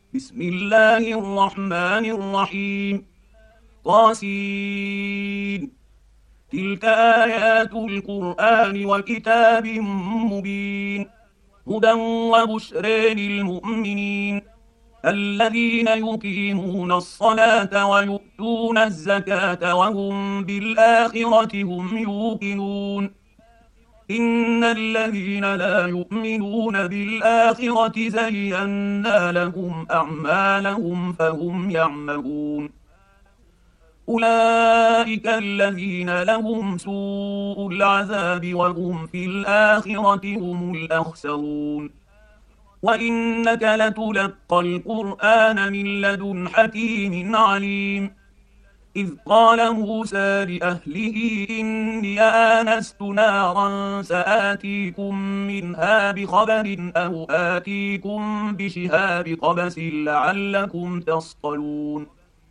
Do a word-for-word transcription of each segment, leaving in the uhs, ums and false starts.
بسم الله الرحمن الرحيم. طاسين. تلك آيات القرآن وكتاب مبين، هدى وبشرى للمؤمنين الذين يقيمون الصلاة ويؤتون الزكاة وهم بالآخرة هم يوقنون. إن الذين لا يؤمنون بالآخرة زينا لهم أعمالهم فهم يعمهون. أولئك الذين لهم سوء العذاب وهم في الآخرة هم الأخسرون. وإنك لتلقى القرآن من لدن حكيم عليم. إذ قال موسى لأهله إني آنست نارا سآتيكم منها بخبر أو آتيكم بشهاب قبس لعلكم تصطلون.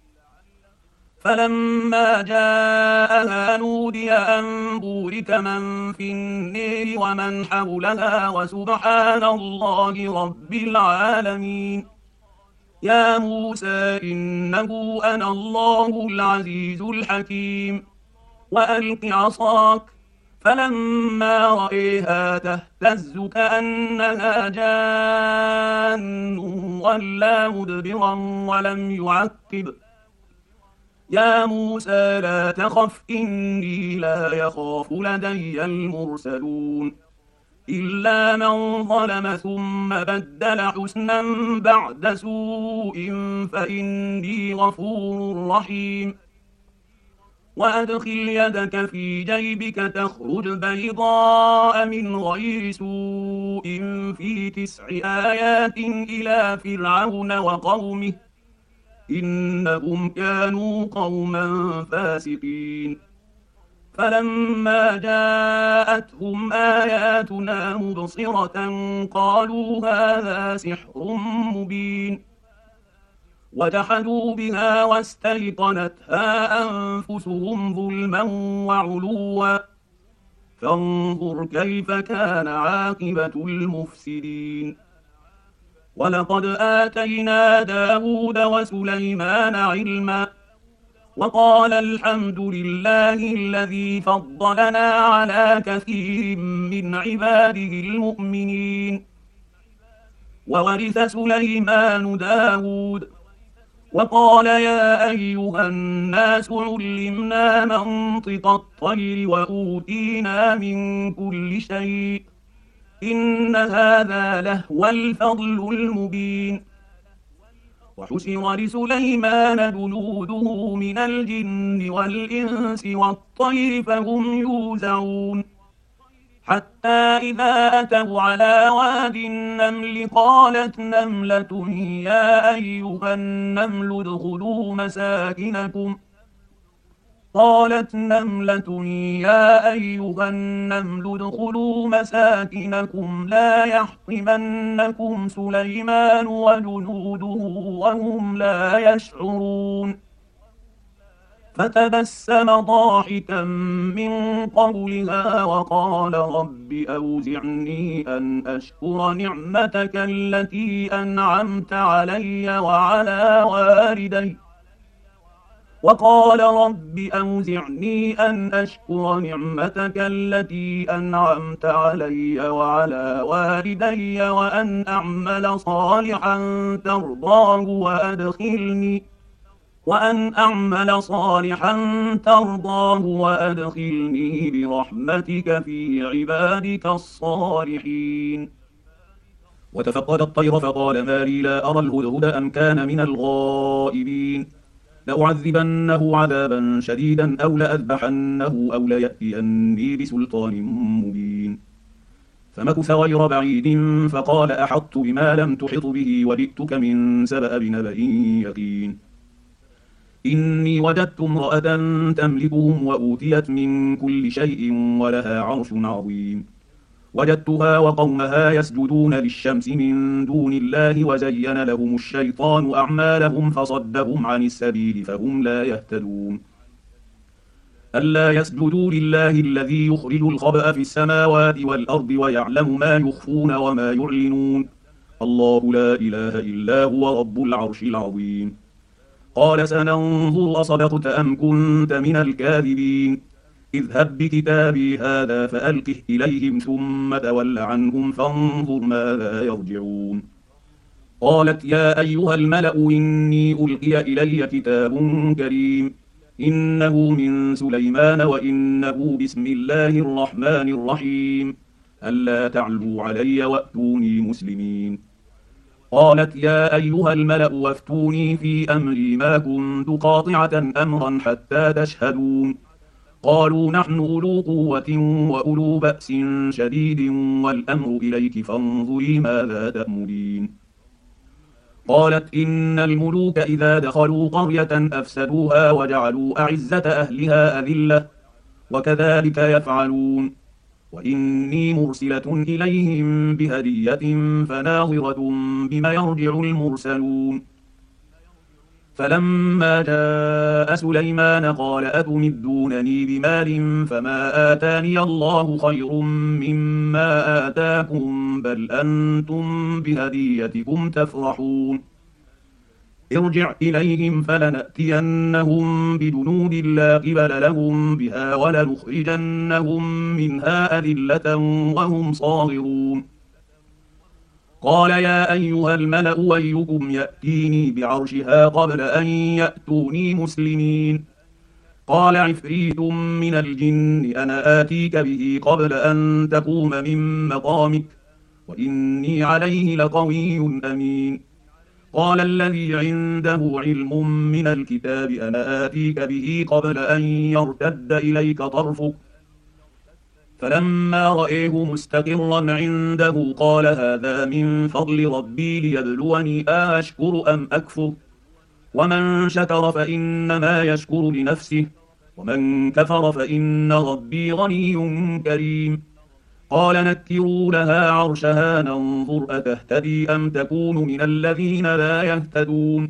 فلما جاءها نودي أن بورك من في النير ومن حولها وسبحان الله رب العالمين. يا موسى إنه أنا الله العزيز الحكيم. وألق عصاك، فلما رأيها تهتز كأنها جان ولا مدبرا ولم يعقب. يا موسى لا تخف إني لا يخاف لدي المرسلون. إلا من ظلم ثم بدل حسنا بعد سوء فإني غفور رحيم. وأدخل يدك في جيبك تخرج بيضاء من غير سوء في تسع آيات إلى فرعون وقومه إنهم كانوا قوما فاسقين. فلما جاءتهم آياتنا مبصرة قالوا هذا سحر مبين، وجحدوا بها واستيقنتها أنفسهم ظلما وعلوا، فانظر كيف كان عاقبة المفسدين. ولقد آتينا داود وسليمان علما، وقال الحمد لله الذي فضلنا على كثير من عباده المؤمنين. وورث سليمان داود، وقال يا أيها الناس علمنا منطق الطير وأوتينا من كل شيء إن هذا لهو الفضل المبين. وحشر لسليمان جنوده من الجن والإنس والطير فهم يوزعون، حتى إذا أتوا على واد النمل قالت نملة يا أيها النمل ادخلوا مساكنكم قالت نملة يا أيها النمل ادخلوا مساكنكم لا يحطمنكم سليمان وجنوده وهم لا يشعرون. فتبسم ضاحكا من قولها وقال رب أوزعني أن أشكر نعمتك التي أنعمت علي وعلى والدي وقال رب أوزعني أن أشكر نعمتك التي أنعمت علي وعلى والدي وأن أعمل صالحا ترضاه وأدخلني وأن أعمل صالحا ترضاه وأدخلني برحمتك في عبادك الصالحين. وتفقد الطير فقال ما لي لا أرى الهدهد أم كان من الغائبين. لأعذبنه عذابا شديدا أو لأذبحنه أو ليأتيني بسلطان مبين. فمكث غير بعيد فقال أحطت بما لم تحط به وجئتك من سبأ بنبأ يقين. إني وجدت امرأة تملكهم وأوتيت من كل شيء ولها عرش عظيم. وجدتها وقومها يسجدون للشمس من دون الله وزين لهم الشيطان أعمالهم فصدهم عن السبيل فهم لا يهتدون. ألا يسجدوا لله الذي يخرج الخبأ في السماوات والأرض ويعلم ما يخفون وما يعلنون الله لا إله إلا هو رب العرش العظيم. قال سننظر أصدقت أم كنت من الكاذبين. اذهب بكتابي هذا فألقه إليهم ثم تول عنهم فانظر ماذا يرجعون. قالت يا أيها الملأ إني ألقي إلي كتاب كريم إنه من سليمان وإنه بسم الله الرحمن الرحيم ألا تعلوا علي وأتوني مسلمين. قالت يا أيها الملأ وافتوني في أمري ما كنت قاطعة أمرا حتى تشهدون. قالوا نحن أولو قوة وأولو بأس شديد والأمر إليك فانظري ماذا تأمرين. قالت إن الملوك إذا دخلوا قرية أفسدوها وجعلوا أعزة أهلها أذلة وكذلك يفعلون. وإني مرسلة إليهم بهدية فناظرة بما يرجع المرسلون. فلما جاء سليمان قال أتمدونني بمال فما آتاني الله خير مما آتاكم بل أنتم بهديتكم تفرحون. ارجع إليهم فلنأتينهم بجنود لا قبل لهم بها ولنخرجنهم منها أذلة وهم صاغرون. قال يا أيها الملأ أيكم يأتيني بعرشها قبل أن يأتوني مسلمين. قال عفريت من الجن أنا آتيك به قبل أن تقوم من مقامك وإني عليه لقوي أمين. قال الذي عنده علم من الكتاب أنا آتيك به قبل أن يرتد إليك طرفك. فلما رأيه مستقرا عنده قال هذا من فضل ربي ليبلوني أشكر أم أكفر. ومن شكر فإنما يشكر لنفسه ومن كفر فإن ربي غني كريم. قال نكروا لها عرشها ننظر أتهتدي أم تكون من الذين لا يهتدون.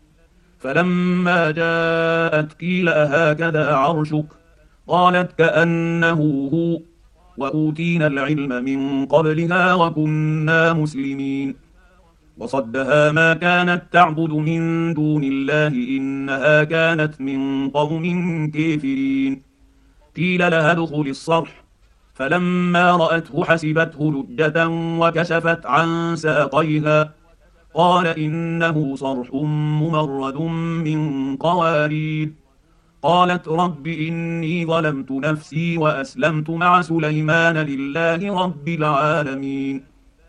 فلما جاءت قيل أهكذا عرشك قالت كأنه هو وأوتينا العلم من قبلها وكنا مسلمين. وصدها ما كانت تعبد من دون الله إنها كانت من قوم كافرين. قيل لها ادخل الصرح فلما رأته حسبته لجة وكشفت عن ساقيها قال إنه صرح ممرد من قوارير. قالت رب إني ظلمت نفسي وأسلمت مع سليمان لله رب العالمين.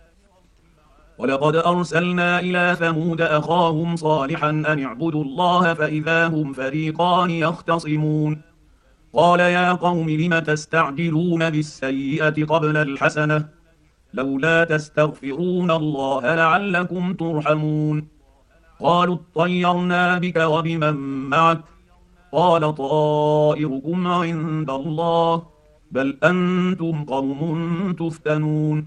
ولقد أرسلنا إلى ثمود أخاهم صالحا أن اعبدوا الله فإذا هم فريقان يختصمون. قال يا قوم لم تستعجلون بالسيئة قبل الحسنة لولا تستغفرون الله لعلكم ترحمون. قالوا اطيرنا بك وبمن معك قال طائركم عند الله بل أنتم قوم تفتنون.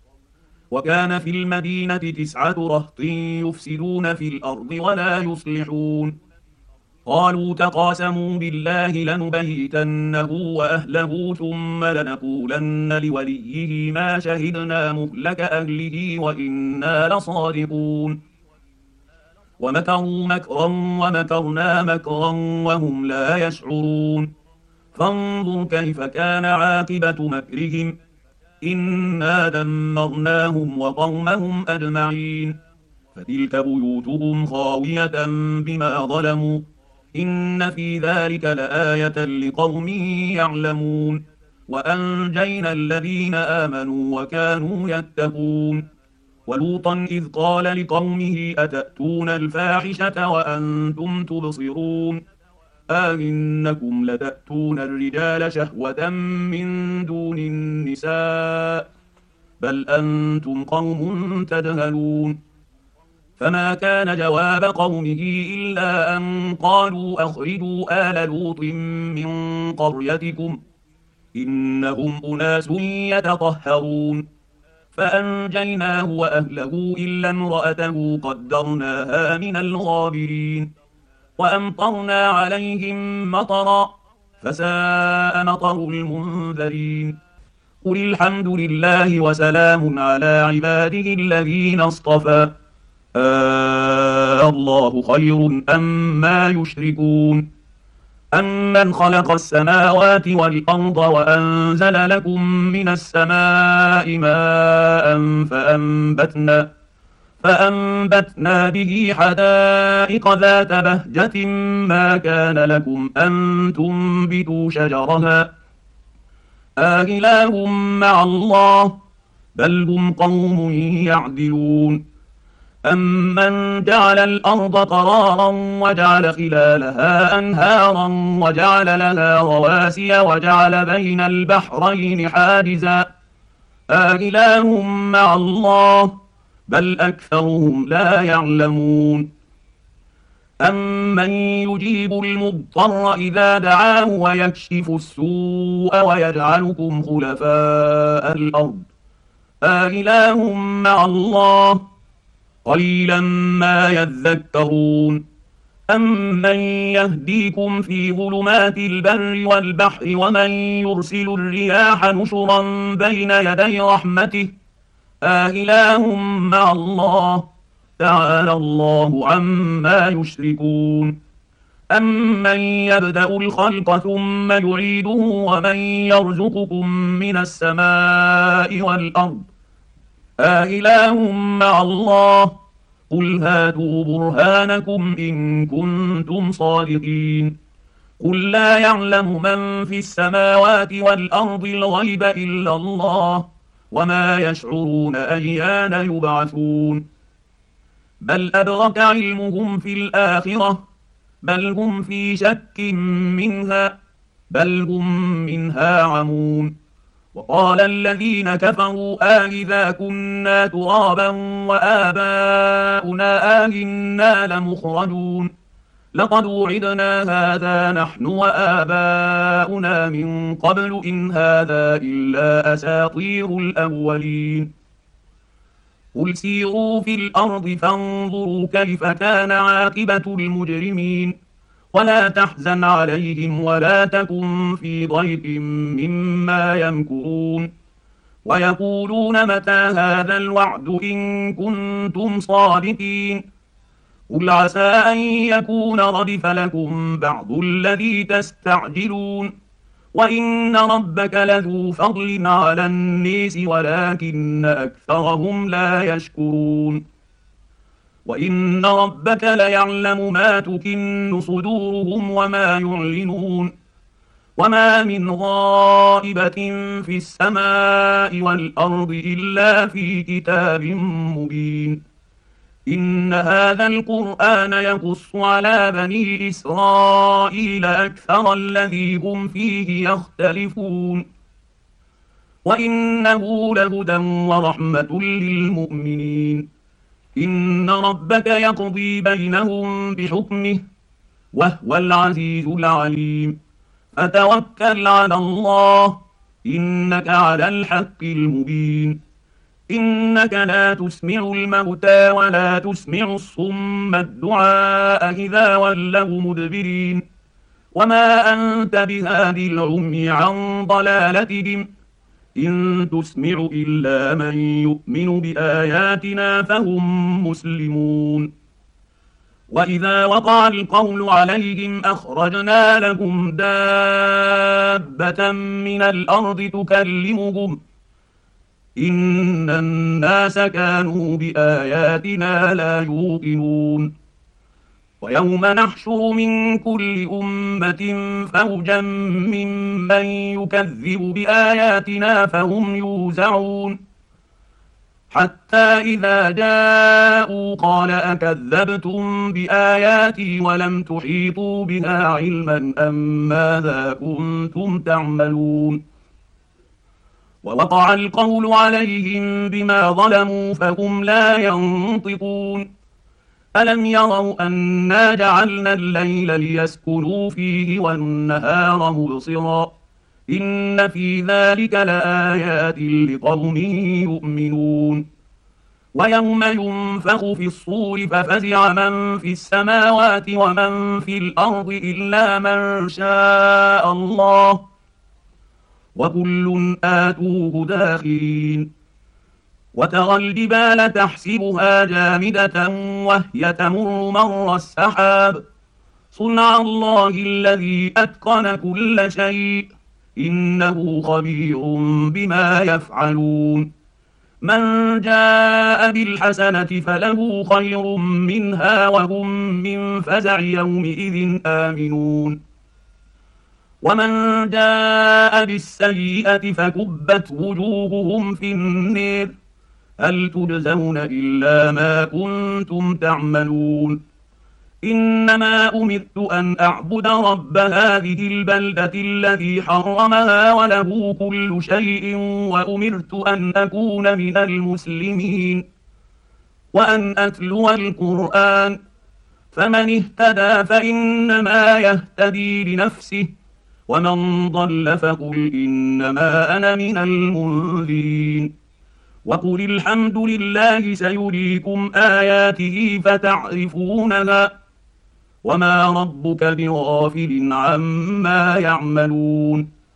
وكان في المدينة تسعة رهط يفسدون في الأرض ولا يصلحون. قالوا تقاسموا بالله لنبيتنه وأهله ثم لنقولن لوليه ما شهدنا مهلك أهله وإنا لصادقون. ومكروا مكرا ومكرنا مكرا وهم لا يشعرون. فانظر كيف كان عاقبة مكرهم إنا دمرناهم وقومهم أجمعين. فتلك بيوتهم خاوية بما ظلموا إن في ذلك لآية لقوم يعلمون. وأنجينا الذين آمنوا وكانوا يتقون. ولوطا إذ قال لقومه أتأتون الفاحشة وأنتم تبصرون أئنكم لتأتون الرجال شهوة من دون النساء بل أنتم قوم تجهلون. فما كان جواب قومه إلا أن قالوا أخرجوا آل لوط من قريتكم إنهم أناس يتطهرون. فأنجيناه وأهله إلا امرأته قدرناها من الغابرين. وأمطرنا عليهم مطرا فساء مطر المنذرين. قل الحمد لله وسلام على عباده الذين اصطفى آه الله خير أما يشركون أمن خلق السماوات والأرض وأنزل لكم من السماء ماء فأنبتنا فأنبتنا به حدائق ذات بهجة ما كان لكم أن تنبتوا شجرها آله مع الله بل هم قوم يعدلون أمن جعل الأرض قرارا وجعل خلالها أنهارا وجعل لها رواسي وجعل بين البحرين حاجزا آله مع الله بل أكثرهم لا يعلمون أمن يجيب المضطر إذا دعاه ويكشف السوء ويجعلكم خلفاء الأرض آله مع الله قليلا ما يذكرون أمن يهديكم في ظلمات البر والبحر ومن يرسل الرياح نشرا بين يدي رحمته آله مع الله تعالى الله عما يشركون أمن يبدأ الخلق ثم يعيده ومن يرزقكم من السماء والأرض آله مع الله قل هاتوا برهانكم إن كنتم صادقين قل لا يعلم من في السماوات والأرض الغيب إلا الله وما يشعرون أيان يبعثون بل أدرك علمهم في الآخرة بل هم في شك منها بل هم منها عمون وقال الذين كفروا آئذا كنا ترابا وآباؤنا آئنا لمخرجون لقد وعدنا هذا نحن وآباؤنا من قبل إن هذا إلا أساطير الأولين قل سيروا في الأرض فانظروا كيف كان عاقبة المجرمين ولا تحزن عليهم ولا تكن في ضيق مما يمكرون ويقولون متى هذا الوعد إن كنتم صادقين قل عسى أن يكون ردف لكم بعض الذي تستعجلون وإن ربك لذو فضل على الناس ولكن أكثرهم لا يشكرون وإن ربك ليعلم ما تكن صدورهم وما يعلنون وما من غائبة في السماء والأرض إلا في كتاب مبين إن هذا القرآن يقص على بني إسرائيل أكثر الذي هم فيه يختلفون وإنه لهدى ورحمة للمؤمنين إن ربك يقضي بينهم بحكمه وهو العزيز العليم فتوكل على الله إنك على الحق المبين إنك لا تسمع الموتى ولا تسمع الصم الدعاء إذا ولوا مدبرين وما أنت بهادي العمي عن ضلالتهم إن تسمع إلا من يؤمن بآياتنا فهم مسلمون وإذا وقع القول عليهم أخرجنا لهم دابة من الأرض تكلمهم إن الناس كانوا بآياتنا لا يوقنون ويوم نحشر من كل أمة فوجا ممن يكذب بآياتنا فهم يوزعون حتى إذا جاءوا قال أكذبتم بآياتي ولم تحيطوا بها علما أم ماذا كنتم تعملون ووقع القول عليهم بما ظلموا فهم لا ينطقون ألم يروا أنا جعلنا الليل ليسكنوا فيه والنهار مبصرا إن في ذلك لآيات لقوم يؤمنون ويوم ينفخ في الصور ففزع من في السماوات ومن في الأرض إلا من شاء الله وكل آتوه داخرين. وترى الجبال تحسبها جامدة وهي تمر مر السحاب صنع الله الذي أتقن كل شيء إنه خبير بما يفعلون. من جاء بالحسنة فله خير منها وهم من فزع يومئذ آمنون. ومن جاء بالسيئة فكبت وجوههم في النير هل تجزون إلا ما كنتم تعملون. إنما أمرت أن أعبد رب هذه البلدة الذي حرمها وله كل شيء وأمرت أن أكون من المسلمين وأن أتلو القرآن فمن اهتدى فإنما يهتدي لنفسه ومن ضل فقل إنما أنا من المنذرين. وقل الحمد لله سيريكم آياته فتعرفونها وما ربك بغافل عما يعملون.